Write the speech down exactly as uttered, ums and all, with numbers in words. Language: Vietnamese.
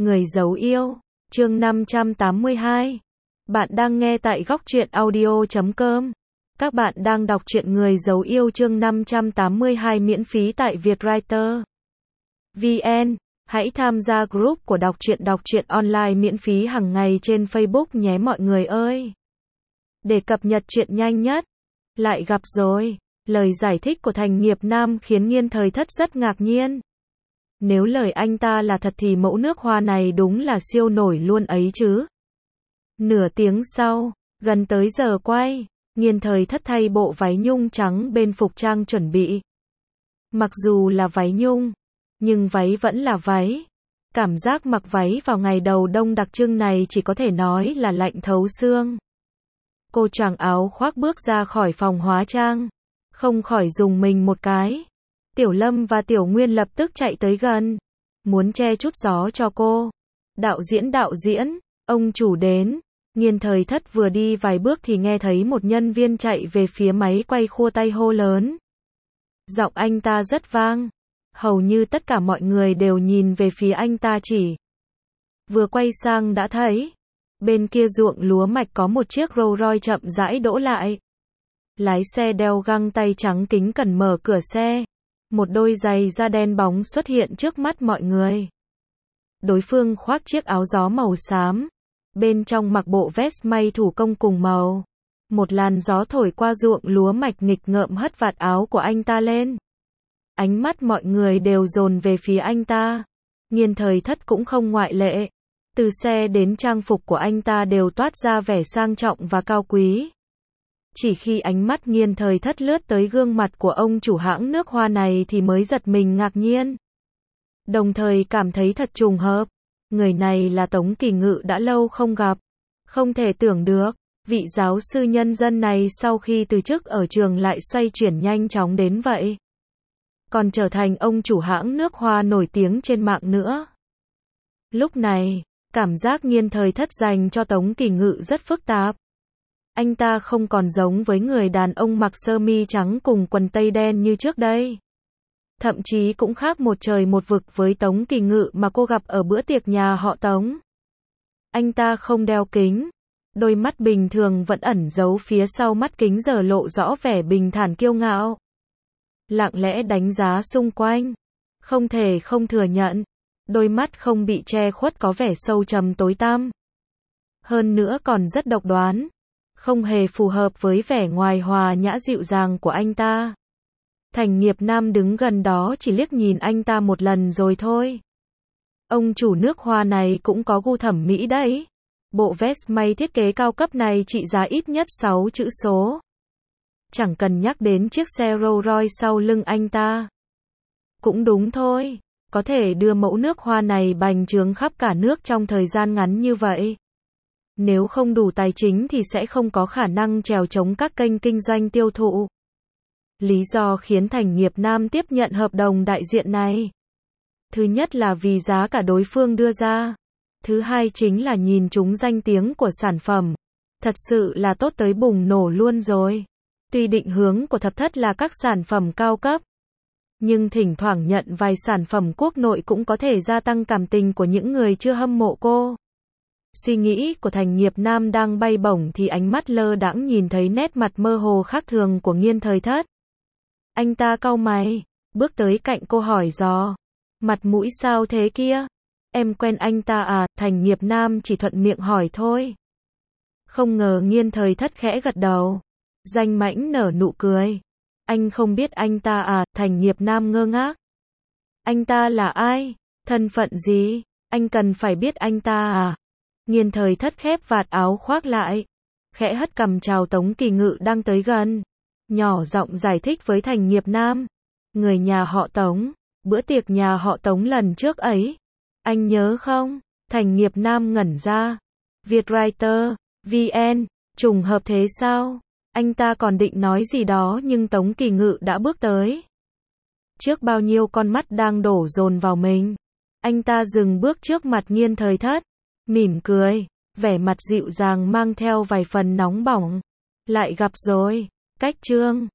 Người giấu yêu, chương năm trăm tám mươi hai. Bạn đang nghe tại góc truyện audio chấm com. Các bạn đang đọc truyện Người giấu yêu chương năm trăm tám mươi hai miễn phí tại Vietwriter vê en. Hãy tham gia group của đọc truyện đọc truyện online miễn phí hàng ngày trên Facebook nhé mọi người ơi. Để cập nhật truyện nhanh nhất. Lại gặp rồi. Lời giải thích của Thành Nghiệp Nam khiến Nghiên Thời Thất rất ngạc nhiên. Nếu lời anh ta là thật thì mẫu nước hoa này đúng là siêu nổi luôn ấy chứ. Nửa tiếng sau, gần tới giờ quay, Nghiên Thời Thất thay bộ váy nhung trắng bên phục trang chuẩn bị. Mặc dù là váy nhung, nhưng váy vẫn là váy. Cảm giác mặc váy vào ngày đầu đông đặc trưng này chỉ có thể nói là lạnh thấu xương. Cô choàng áo khoác bước ra khỏi phòng hóa trang, không khỏi rùng mình một cái. Tiểu Lâm và Tiểu Nguyên lập tức chạy tới gần, muốn che chút gió cho cô. Đạo diễn đạo diễn, ông chủ đến. Nghiên Thời Thất vừa đi vài bước thì nghe thấy một nhân viên chạy về phía máy quay khua tay hô lớn. Giọng anh ta rất vang, hầu như tất cả mọi người đều nhìn về phía anh ta chỉ. Vừa quay sang đã thấy, bên kia ruộng lúa mạch có một chiếc Rolls Royce chậm rãi đỗ lại. Lái xe đeo găng tay trắng kính cẩn mở cửa xe. Một đôi giày da đen bóng xuất hiện trước mắt mọi người. Đối phương khoác chiếc áo gió màu xám. Bên trong mặc bộ vest may thủ công cùng màu. Một làn gió thổi qua ruộng lúa mạch nghịch ngợm hất vạt áo của anh ta lên. Ánh mắt mọi người đều dồn về phía anh ta. Nghiên Thời Thất cũng không ngoại lệ. Từ xe đến trang phục của anh ta đều toát ra vẻ sang trọng và cao quý. Chỉ khi ánh mắt Nghiên Thời Thất lướt tới gương mặt của ông chủ hãng nước hoa này thì mới giật mình ngạc nhiên. Đồng thời cảm thấy thật trùng hợp. Người này là Tống Kỳ Ngự đã lâu không gặp. Không thể tưởng được, vị giáo sư nhân dân này sau khi từ chức ở trường lại xoay chuyển nhanh chóng đến vậy. Còn trở thành ông chủ hãng nước hoa nổi tiếng trên mạng nữa. Lúc này, cảm giác Nghiên Thời Thất dành cho Tống Kỳ Ngự rất phức tạp. Anh ta không còn giống với người đàn ông mặc sơ mi trắng cùng quần tây đen như trước đây. Thậm chí cũng khác một trời một vực với Tống Kỳ Ngự mà cô gặp ở bữa tiệc nhà họ Tống. Anh ta không đeo kính. Đôi mắt bình thường vẫn ẩn giấu phía sau mắt kính giờ lộ rõ vẻ bình thản kiêu ngạo. Lặng lẽ đánh giá xung quanh. Không thể không thừa nhận. Đôi mắt không bị che khuất có vẻ sâu trầm tối tăm. Hơn nữa còn rất độc đoán. Không hề phù hợp với vẻ ngoài hòa nhã dịu dàng của anh ta. Thành Nghiệp Nam đứng gần đó chỉ liếc nhìn anh ta một lần rồi thôi. Ông chủ nước hoa này cũng có gu thẩm mỹ đấy. Bộ vest may thiết kế cao cấp này trị giá ít nhất sáu chữ số. Chẳng cần nhắc đến chiếc xe Rolls Royce sau lưng anh ta. Cũng đúng thôi, có thể đưa mẫu nước hoa này bành trướng khắp cả nước trong thời gian ngắn như vậy. Nếu không đủ tài chính thì sẽ không có khả năng trèo chống các kênh kinh doanh tiêu thụ. Lý do khiến Thành Nghiệp Nam tiếp nhận hợp đồng đại diện này. Thứ nhất là vì giá cả đối phương đưa ra. Thứ hai chính là nhìn chúng danh tiếng của sản phẩm. Thật sự là tốt tới bùng nổ luôn rồi. Tuy định hướng của Thập Thất là các sản phẩm cao cấp. Nhưng thỉnh thoảng nhận vài sản phẩm quốc nội cũng có thể gia tăng cảm tình của những người chưa hâm mộ cô. Suy nghĩ của Thành Nghiệp Nam đang bay bổng thì ánh mắt lơ đãng nhìn thấy nét mặt mơ hồ khác thường của Nghiên Thời Thất. Anh ta cau mày, bước tới cạnh cô hỏi dò. Mặt mũi sao thế kia? Em quen anh ta à? Thành Nghiệp Nam chỉ thuận miệng hỏi thôi. Không ngờ Nghiên Thời Thất khẽ gật đầu. Danh mãnh nở nụ cười. Anh không biết anh ta à? Thành Nghiệp Nam ngơ ngác. Anh ta là ai? Thân phận gì? Anh cần phải biết anh ta à? Nghiên Thời Thất khép vạt áo khoác lại. Khẽ hất cằm chào Tống Kỳ Ngự đang tới gần. Nhỏ giọng giải thích với Thành Nghiệp Nam. Người nhà họ Tống. Bữa tiệc nhà họ Tống lần trước ấy. Anh nhớ không? Thành Nghiệp Nam ngẩn ra. Vietwriter vê en. Trùng hợp thế sao? Anh ta còn định nói gì đó nhưng Tống Kỳ Ngự đã bước tới. Trước bao nhiêu con mắt đang đổ dồn vào mình. Anh ta dừng bước trước mặt Nghiên Thời Thất. Mỉm cười. Vẻ mặt dịu dàng mang theo vài phần nóng bỏng. Lại gặp rồi. Cách trương.